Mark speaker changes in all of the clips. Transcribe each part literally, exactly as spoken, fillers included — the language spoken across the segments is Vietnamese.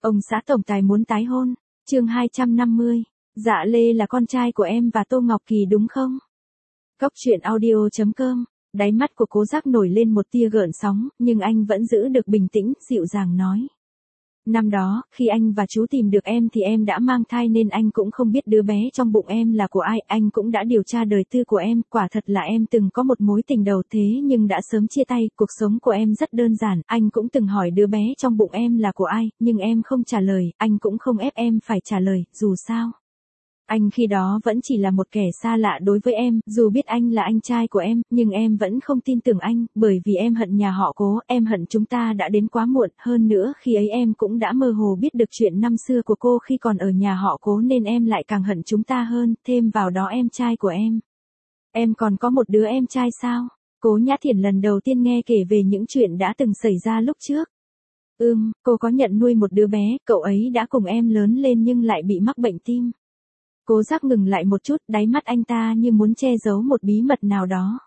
Speaker 1: Ông xã tổng tài muốn tái hôn. Chương hai trăm năm mươi. Dạ Lê là con trai của em và Tô Ngọc Kỳ đúng không? Cốc truyện audio chấm com. Đáy mắt của Cố Giác nổi lên một tia gợn sóng, nhưng anh vẫn giữ được bình tĩnh, dịu dàng nói. Năm đó, khi anh và chú tìm được em thì em đã mang thai nên anh cũng không biết đứa bé trong bụng em là của ai. Anh cũng đã điều tra đời tư của em, quả thật là em từng có một mối tình đầu thế nhưng đã sớm chia tay. Cuộc sống của em rất đơn giản, anh cũng từng hỏi đứa bé trong bụng em là của ai, nhưng em không trả lời, anh cũng không ép em phải trả lời, dù sao. Anh khi đó vẫn chỉ là một kẻ xa lạ đối với em, dù biết anh là anh trai của em, nhưng em vẫn không tin tưởng anh, bởi vì em hận nhà họ Cố, em hận chúng ta đã đến quá muộn, hơn nữa khi ấy em cũng đã mơ hồ biết được chuyện năm xưa của cô khi còn ở nhà họ Cố nên em lại càng hận chúng ta hơn, thêm vào đó em trai của em. Em còn có một đứa em trai sao? Cố Nhã Thiển lần đầu tiên nghe kể về những chuyện đã từng xảy ra lúc trước. Ừm, cô có nhận nuôi một đứa bé, cậu ấy đã cùng em lớn lên nhưng lại bị mắc bệnh tim. Cố Giác ngừng lại một chút, đáy mắt anh ta như muốn che giấu một bí mật nào đó.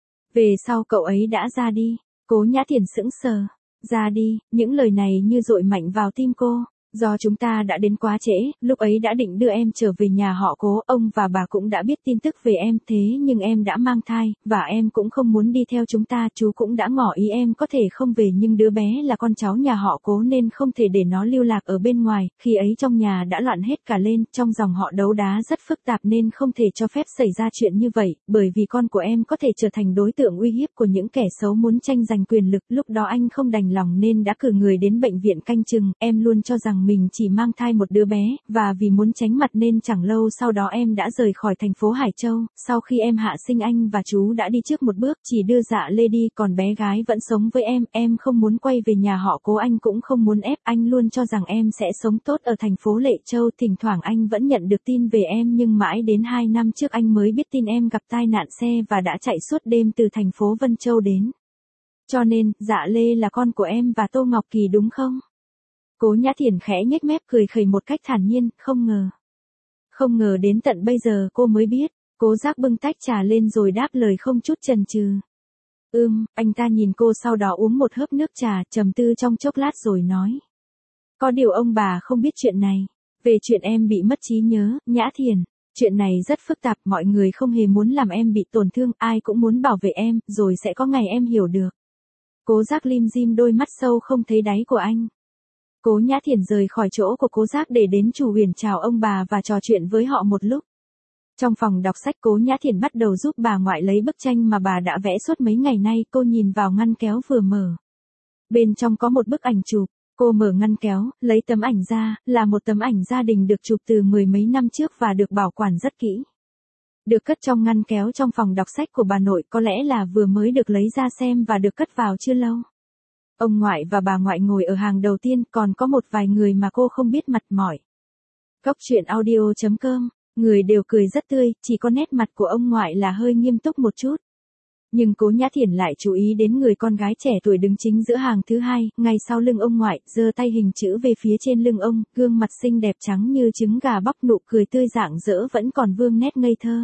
Speaker 1: Về sau cậu ấy đã ra đi. Cố Nhã Thiển sững sờ. Ra đi, những lời này như dội mạnh vào tim cô. Do chúng ta đã đến quá trễ, lúc ấy đã định đưa em trở về nhà họ Cố, ông và bà cũng đã biết tin tức về em, thế nhưng em đã mang thai, và em cũng không muốn đi theo chúng ta, chú cũng đã ngỏ ý em có thể không về nhưng đứa bé là con cháu nhà họ Cố nên không thể để nó lưu lạc ở bên ngoài, khi ấy trong nhà đã loạn hết cả lên, trong dòng họ đấu đá rất phức tạp nên không thể cho phép xảy ra chuyện như vậy, bởi vì con của em có thể trở thành đối tượng uy hiếp của những kẻ xấu muốn tranh giành quyền lực, lúc đó anh không đành lòng nên đã cử người đến bệnh viện canh chừng, em luôn cho rằng mình chỉ mang thai một đứa bé, và vì muốn tránh mặt nên chẳng lâu sau đó em đã rời khỏi thành phố Hải Châu, sau khi em hạ sinh anh và chú đã đi trước một bước chỉ đưa Dạ Lê đi, còn bé gái vẫn sống với em, em không muốn quay về nhà họ Cố, anh cũng không muốn ép, anh luôn cho rằng em sẽ sống tốt ở thành phố Lệ Châu, thỉnh thoảng anh vẫn nhận được tin về em nhưng mãi đến hai năm trước anh mới biết tin em gặp tai nạn xe và đã chạy suốt đêm từ thành phố Vân Châu đến. Cho nên, Dạ Lê là con của em và Tô Ngọc Kỳ đúng không? Cố Nhã Thiển khẽ nhếch mép cười khẩy một cách thản nhiên, không ngờ. Không ngờ đến tận bây giờ cô mới biết. Cố Giác bưng tách trà lên rồi đáp lời không chút chần chừ. Ừm, anh ta nhìn cô sau đó uống một hớp nước trà, trầm tư trong chốc lát rồi nói. Có điều ông bà không biết chuyện này. Về chuyện em bị mất trí nhớ, Nhã Thiển. Chuyện này rất phức tạp, mọi người không hề muốn làm em bị tổn thương, ai cũng muốn bảo vệ em, rồi sẽ có ngày em hiểu được. Cố Giác lim dim đôi mắt sâu không thấy đáy của anh. Cố Nhã Thiển rời khỏi chỗ của Cố Giác để đến Chủ Huyền chào ông bà và trò chuyện với họ một lúc. Trong phòng đọc sách Cố Nhã Thiển bắt đầu giúp bà ngoại lấy bức tranh mà bà đã vẽ suốt mấy ngày nay, cô nhìn vào ngăn kéo vừa mở. Bên trong có một bức ảnh chụp, cô mở ngăn kéo, lấy tấm ảnh ra, là một tấm ảnh gia đình được chụp từ mười mấy năm trước và được bảo quản rất kỹ. Được cất trong ngăn kéo trong phòng đọc sách của bà nội, có lẽ là vừa mới được lấy ra xem và được cất vào chưa lâu. Ông ngoại và bà ngoại ngồi ở hàng đầu tiên, còn có một vài người mà cô không biết mặt mỏi. Cốc truyện audio chấm com, người đều cười rất tươi, chỉ có nét mặt của ông ngoại là hơi nghiêm túc một chút. Nhưng Cố Nhã Thiển lại chú ý đến người con gái trẻ tuổi đứng chính giữa hàng thứ hai, ngay sau lưng ông ngoại, giơ tay hình chữ về phía trên lưng ông, gương mặt xinh đẹp trắng như trứng gà bóc, nụ cười tươi rạng rỡ vẫn còn vương nét ngây thơ.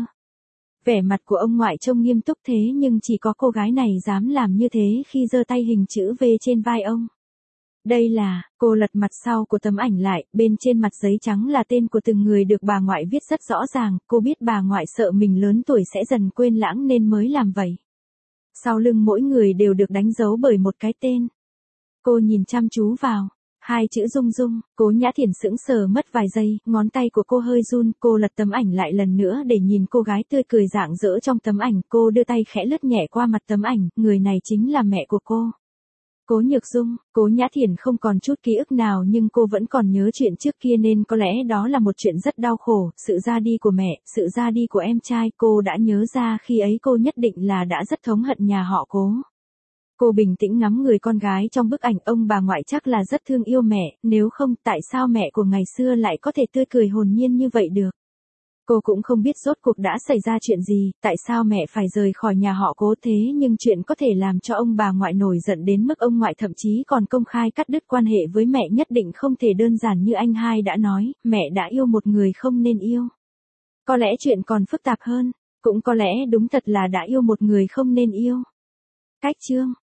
Speaker 1: Vẻ mặt của ông ngoại trông nghiêm túc thế nhưng chỉ có cô gái này dám làm như thế khi giơ tay hình chữ V trên vai ông. Đây là, cô lật mặt sau của tấm ảnh lại, bên trên mặt giấy trắng là tên của từng người được bà ngoại viết rất rõ ràng, cô biết bà ngoại sợ mình lớn tuổi sẽ dần quên lãng nên mới làm vậy. Sau lưng mỗi người đều được đánh dấu bởi một cái tên. Cô nhìn chăm chú vào. Hai chữ Dung Dung, Cố Nhã Thiển sững sờ mất vài giây, ngón tay của cô hơi run, cô lật tấm ảnh lại lần nữa để nhìn cô gái tươi cười rạng rỡ trong tấm ảnh, cô đưa tay khẽ lướt nhẹ qua mặt tấm ảnh, người này chính là mẹ của cô. Cố Nhược Dung, Cố Nhã Thiển không còn chút ký ức nào nhưng cô vẫn còn nhớ chuyện trước kia nên có lẽ đó là một chuyện rất đau khổ, sự ra đi của mẹ, sự ra đi của em trai, cô đã nhớ ra khi ấy cô nhất định là đã rất thống hận nhà họ Cố. Cô bình tĩnh ngắm người con gái trong bức ảnh, ông bà ngoại chắc là rất thương yêu mẹ, nếu không tại sao mẹ của ngày xưa lại có thể tươi cười hồn nhiên như vậy được. Cô cũng không biết rốt cuộc đã xảy ra chuyện gì, tại sao mẹ phải rời khỏi nhà họ Cố thế nhưng chuyện có thể làm cho ông bà ngoại nổi giận đến mức ông ngoại thậm chí còn công khai cắt đứt quan hệ với mẹ nhất định không thể đơn giản như anh hai đã nói, mẹ đã yêu một người không nên yêu. Có lẽ chuyện còn phức tạp hơn, cũng có lẽ đúng thật là đã yêu một người không nên yêu. Cách chương